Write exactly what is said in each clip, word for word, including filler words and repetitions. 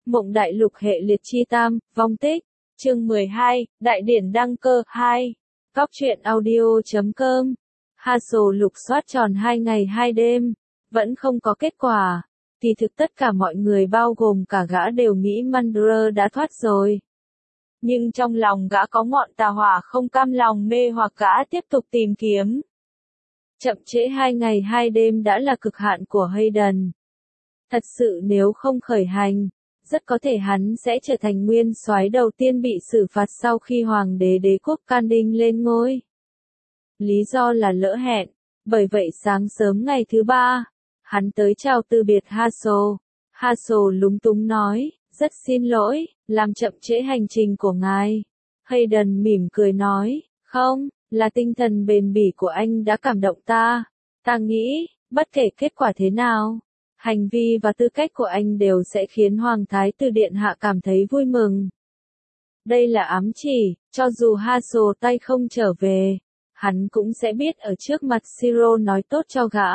Mộng Đại Lục hệ liệt chi tam, vong tích. Chương mười hai, Đại điển đăng cơ hai. Cóc truyện audio chấm com. Hassel lục soát tròn hai ngày hai đêm, vẫn không có kết quả. Thì thực tất cả mọi người bao gồm cả gã đều nghĩ Mandra đã thoát rồi. Nhưng trong lòng gã có ngọn tà hỏa không cam lòng mê hoặc gã tiếp tục tìm kiếm. Chậm trễ hai ngày hai đêm đã là cực hạn của Hayden. Thật sự nếu không khởi hành, rất có thể hắn sẽ trở thành nguyên soái đầu tiên bị xử phạt sau khi hoàng đế đế quốc Canning lên ngôi. Lý do là lỡ hẹn, bởi vậy sáng sớm ngày thứ ba, hắn tới chào từ biệt Hassel. Hassel lúng túng nói, rất xin lỗi, làm chậm trễ hành trình của ngài. Hayden mỉm cười nói, không, là tinh thần bền bỉ của anh đã cảm động ta. Ta nghĩ, bất kể kết quả thế nào, hành vi và tư cách của anh đều sẽ khiến Hoàng Thái tử Điện Hạ cảm thấy vui mừng. Đây là ám chỉ, cho dù Hassel tay không trở về, hắn cũng sẽ biết ở trước mặt Siro nói tốt cho gã.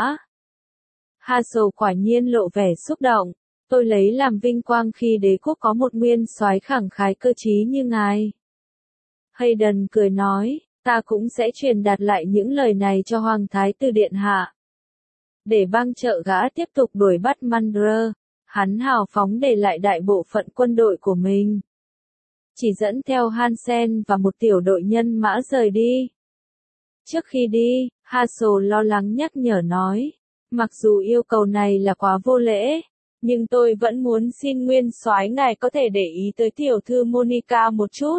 Hassel quả nhiên lộ vẻ xúc động, tôi lấy làm vinh quang khi đế quốc có một nguyên soái khẳng khái cơ trí như ngài. Hayden cười nói, ta cũng sẽ truyền đạt lại những lời này cho Hoàng Thái tử Điện Hạ. Để bang trợ gã tiếp tục đuổi bắt Mandra, hắn hào phóng để lại đại bộ phận quân đội của mình. Chỉ dẫn theo Hansen và một tiểu đội nhân mã rời đi. Trước khi đi, Hassel lo lắng nhắc nhở nói, mặc dù yêu cầu này là quá vô lễ, nhưng tôi vẫn muốn xin nguyên soái ngài có thể để ý tới tiểu thư Monica một chút.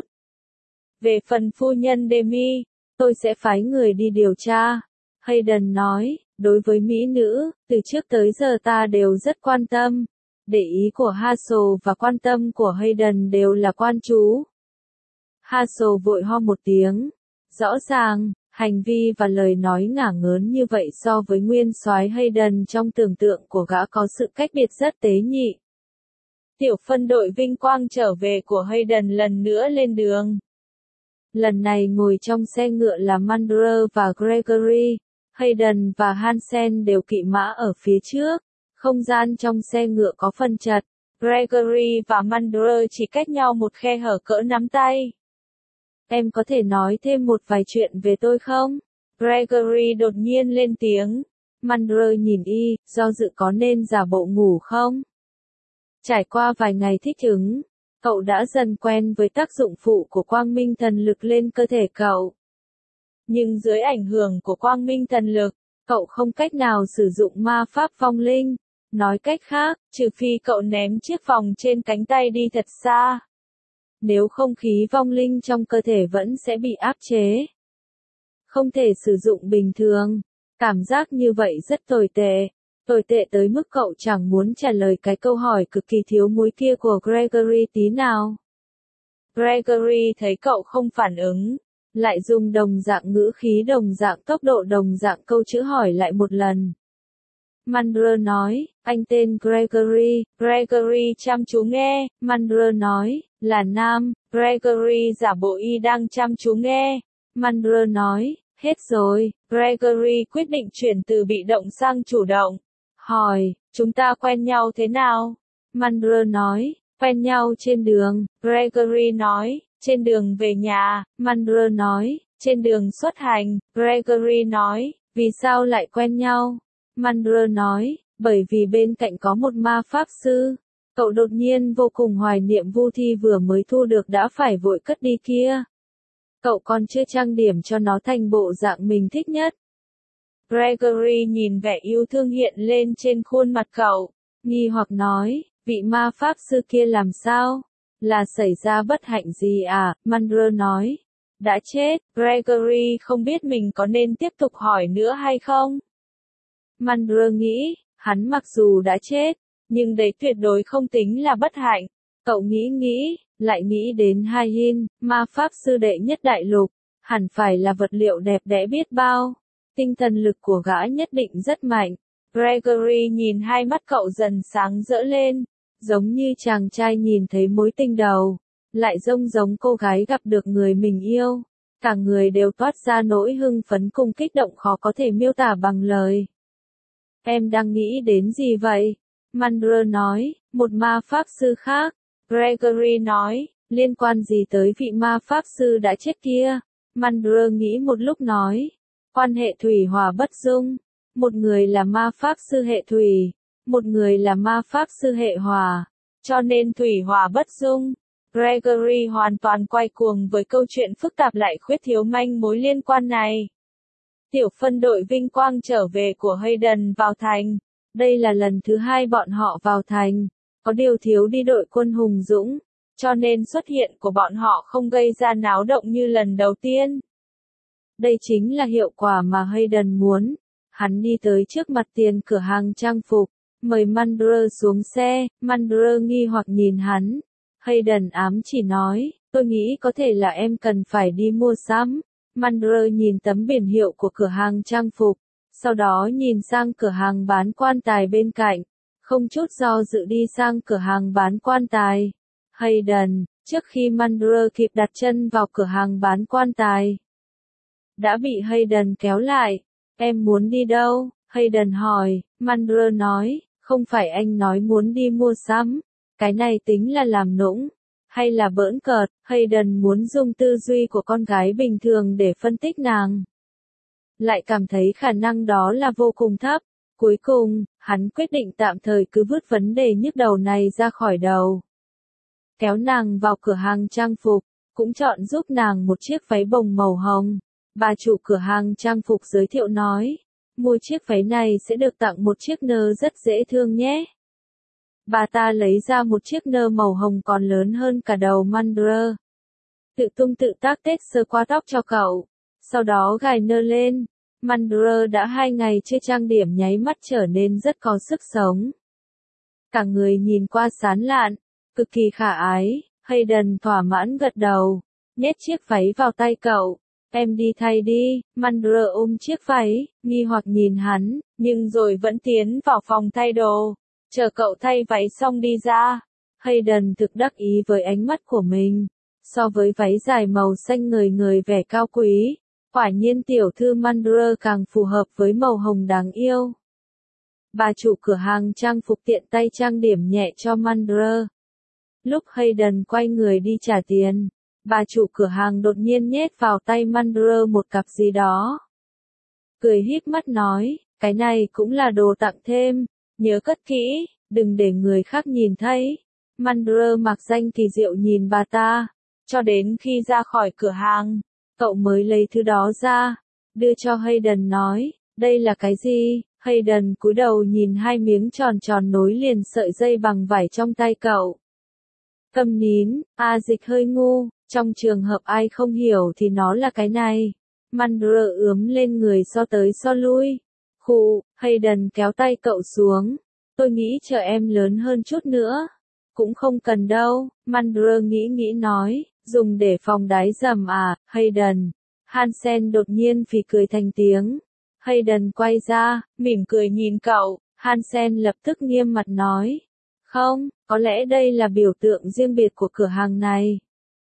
Về phần phu nhân Demi, tôi sẽ phái người đi điều tra. Hayden nói, đối với mỹ nữ, từ trước tới giờ ta đều rất quan tâm. Để ý của Hassel và quan tâm của Hayden đều là quan chú. Hassel vội ho một tiếng. Rõ ràng, hành vi và lời nói ngả ngớn như vậy so với nguyên soái Hayden trong tưởng tượng của gã có sự cách biệt rất tế nhị. Tiểu phân đội vinh quang trở về của Hayden lần nữa lên đường. Lần này ngồi trong xe ngựa là Mandra và Gregory. Hayden và Hansen đều kỵ mã ở phía trước. Không gian trong xe ngựa có phần chật. Gregory và Mandra chỉ cách nhau một khe hở cỡ nắm tay. Em có thể nói thêm một vài chuyện về tôi không? Gregory đột nhiên lên tiếng. Mandra nhìn y, do dự có nên giả bộ ngủ không? Trải qua vài ngày thích ứng, cậu đã dần quen với tác dụng phụ của quang minh thần lực lên cơ thể cậu. Nhưng dưới ảnh hưởng của quang minh thần lực, cậu không cách nào sử dụng ma pháp vong linh. Nói cách khác, trừ phi cậu ném chiếc vòng trên cánh tay đi thật xa. Nếu không khí vong linh trong cơ thể vẫn sẽ bị áp chế. Không thể sử dụng bình thường. Cảm giác như vậy rất tồi tệ. Tồi tệ tới mức cậu chẳng muốn trả lời cái câu hỏi cực kỳ thiếu muối kia của Gregory tí nào. Gregory thấy cậu không phản ứng, lại dùng đồng dạng ngữ khí đồng dạng tốc độ đồng dạng câu chữ hỏi lại một lần. Mandra nói, anh tên Gregory. Gregory chăm chú nghe. Mandra nói, là nam. Gregory giả bộ y đang chăm chú nghe. Mandra nói, hết rồi. Gregory quyết định chuyển từ bị động sang chủ động. Hỏi, chúng ta quen nhau thế nào? Mandra nói, quen nhau trên đường. Gregory nói, trên đường về nhà. Mandra nói, trên đường xuất hành. Gregory nói, vì sao lại quen nhau? Mandra nói, bởi vì bên cạnh có một ma pháp sư. Cậu đột nhiên vô cùng hoài niệm Vu Thi vừa mới thu được đã phải vội cất đi kia. Cậu còn chưa trang điểm cho nó thành bộ dạng mình thích nhất. Gregory nhìn vẻ yêu thương hiện lên trên khuôn mặt cậu, nghi hoặc nói, vị ma pháp sư kia làm sao? Là xảy ra bất hạnh gì à? Mandra nói, đã chết. Gregory không biết mình có nên tiếp tục hỏi nữa hay không. Mandra nghĩ, hắn mặc dù đã chết, nhưng đấy tuyệt đối không tính là bất hạnh. Cậu nghĩ nghĩ, lại nghĩ đến Hai-hin, ma pháp sư đệ nhất đại lục, hẳn phải là vật liệu đẹp đẽ biết bao. Tinh thần lực của gã nhất định rất mạnh. Gregory nhìn hai mắt cậu dần sáng rỡ lên, giống như chàng trai nhìn thấy mối tình đầu, lại giống giống cô gái gặp được người mình yêu. Cả người đều toát ra nỗi hưng phấn cùng kích động khó có thể miêu tả bằng lời. Em đang nghĩ đến gì vậy? Mandra nói, một ma pháp sư khác. Gregory nói, liên quan gì tới vị ma pháp sư đã chết kia? Mandra nghĩ một lúc nói, quan hệ thủy hỏa bất dung. Một người là ma pháp sư hệ thủy, một người là ma pháp sư hệ hỏa, cho nên thủy hỏa bất dung. Gregory hoàn toàn quay cuồng với câu chuyện phức tạp lại khuyết thiếu manh mối liên quan này. Tiểu phân đội vinh quang trở về của Hayden vào thành. Đây là lần thứ hai bọn họ vào thành, có điều thiếu đi đội quân hùng dũng, cho nên xuất hiện của bọn họ không gây ra náo động như lần đầu tiên. Đây chính là hiệu quả mà Hayden muốn. Hắn đi tới trước mặt tiền cửa hàng trang phục, mời Mandra xuống xe. Mandra nghi hoặc nhìn hắn. Hayden ám chỉ nói, tôi nghĩ có thể là em cần phải đi mua sắm. Mandra nhìn tấm biển hiệu của cửa hàng trang phục, sau đó nhìn sang cửa hàng bán quan tài bên cạnh, không chút do dự đi sang cửa hàng bán quan tài. Hayden, trước khi Mandra kịp đặt chân vào cửa hàng bán quan tài, đã bị Hayden kéo lại. Em muốn đi đâu? Hayden hỏi. Mandra nói, không phải anh nói muốn đi mua sắm, cái này tính là làm nũng, hay là bỡn cợt? Hayden muốn dùng tư duy của con gái bình thường để phân tích nàng, lại cảm thấy khả năng đó là vô cùng thấp. Cuối cùng, hắn quyết định tạm thời cứ vứt vấn đề nhức đầu này ra khỏi đầu. Kéo nàng vào cửa hàng trang phục, cũng chọn giúp nàng một chiếc váy bồng màu hồng. Bà chủ cửa hàng trang phục giới thiệu nói, mua chiếc váy này sẽ được tặng một chiếc nơ rất dễ thương nhé. Bà ta lấy ra một chiếc nơ màu hồng còn lớn hơn cả đầu Mandra. Tự tung tự tác tết sơ qua tóc cho cậu, sau đó gài nơ lên. Mandra đã hai ngày chưa trang điểm nháy mắt trở nên rất có sức sống. Cả người nhìn qua sán lạn, cực kỳ khả ái. Hayden thỏa mãn gật đầu, nhét chiếc váy vào tay cậu. Em đi thay đi. Mandra ôm chiếc váy, nghi hoặc nhìn hắn, nhưng rồi vẫn tiến vào phòng thay đồ, chờ cậu thay váy xong đi ra. Hayden thực đắc ý với ánh mắt của mình. So với váy dài màu xanh ngời ngời vẻ cao quý, quả nhiên tiểu thư Mandra càng phù hợp với màu hồng đáng yêu. Bà chủ cửa hàng trang phục tiện tay trang điểm nhẹ cho Mandra. Lúc Hayden quay người đi trả tiền, bà chủ cửa hàng đột nhiên nhét vào tay Mandra một cặp gì đó. Cười híp mắt nói, cái này cũng là đồ tặng thêm, nhớ cất kỹ, đừng để người khác nhìn thấy. Mandra mặc danh kỳ diệu nhìn bà ta, cho đến khi ra khỏi cửa hàng, cậu mới lấy thứ đó ra, đưa cho Hayden nói, đây là cái gì? Hayden cúi đầu nhìn hai miếng tròn tròn nối liền sợi dây bằng vải trong tay cậu. Câm nín, A Dịch hơi ngu, trong trường hợp ai không hiểu thì nó là cái này. Mandra ướm lên người so tới so lui. Khụ, Hayden kéo tay cậu xuống. Tôi nghĩ chờ em lớn hơn chút nữa. Cũng không cần đâu, Mandra nghĩ nghĩ nói, dùng để phòng đái dầm à, Hayden. Hansen đột nhiên phì cười thành tiếng. Hayden quay ra, mỉm cười nhìn cậu. Hansen lập tức nghiêm mặt nói, không, có lẽ đây là biểu tượng riêng biệt của cửa hàng này.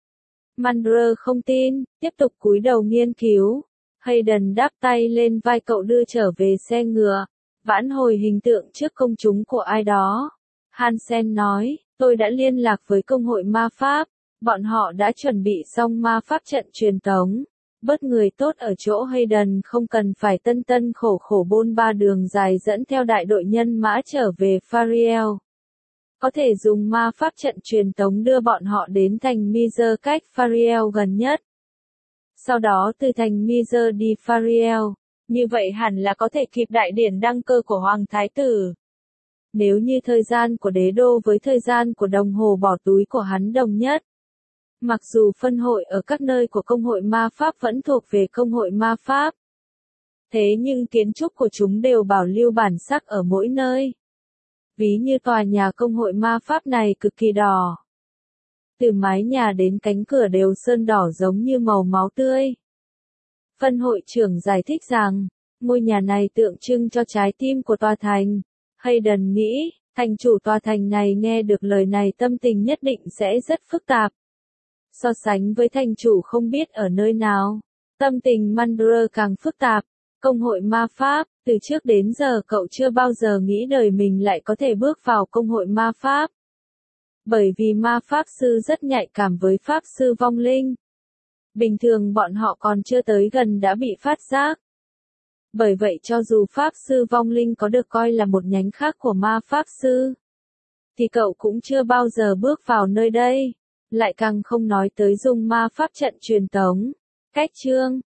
Mandra không tin, tiếp tục cúi đầu nghiên cứu. Hayden đáp tay lên vai cậu đưa trở về xe ngựa, vãn hồi hình tượng trước công chúng của ai đó. Hansen nói, tôi đã liên lạc với công hội ma pháp, bọn họ đã chuẩn bị xong ma pháp trận truyền tống. Bớt người tốt ở chỗ Hayden không cần phải tân tân khổ khổ bôn ba đường dài dẫn theo đại đội nhân mã trở về Fariel. Có thể dùng ma pháp trận truyền tống đưa bọn họ đến thành Mizer cách Fariel gần nhất. Sau đó từ thành Mizer đi Fariel, như vậy hẳn là có thể kịp đại điển đăng cơ của Hoàng Thái Tử. Nếu như thời gian của đế đô với thời gian của đồng hồ bỏ túi của hắn đồng nhất. Mặc dù phân hội ở các nơi của công hội ma pháp vẫn thuộc về công hội ma pháp. Thế nhưng kiến trúc của chúng đều bảo lưu bản sắc ở mỗi nơi. Ví như tòa nhà công hội ma pháp này cực kỳ đỏ. Từ mái nhà đến cánh cửa đều sơn đỏ giống như màu máu tươi. Phân hội trưởng giải thích rằng, ngôi nhà này tượng trưng cho trái tim của tòa thành. Hayden nghĩ, thành chủ tòa thành này nghe được lời này tâm tình nhất định sẽ rất phức tạp. So sánh với thành chủ không biết ở nơi nào, tâm tình Mandra càng phức tạp. Công hội ma pháp, từ trước đến giờ cậu chưa bao giờ nghĩ đời mình lại có thể bước vào công hội ma pháp. Bởi vì ma pháp sư rất nhạy cảm với pháp sư vong linh. Bình thường bọn họ còn chưa tới gần đã bị phát giác. Bởi vậy cho dù pháp sư vong linh có được coi là một nhánh khác của ma pháp sư, thì cậu cũng chưa bao giờ bước vào nơi đây. Lại càng không nói tới dùng ma pháp trận truyền tống. Cách chương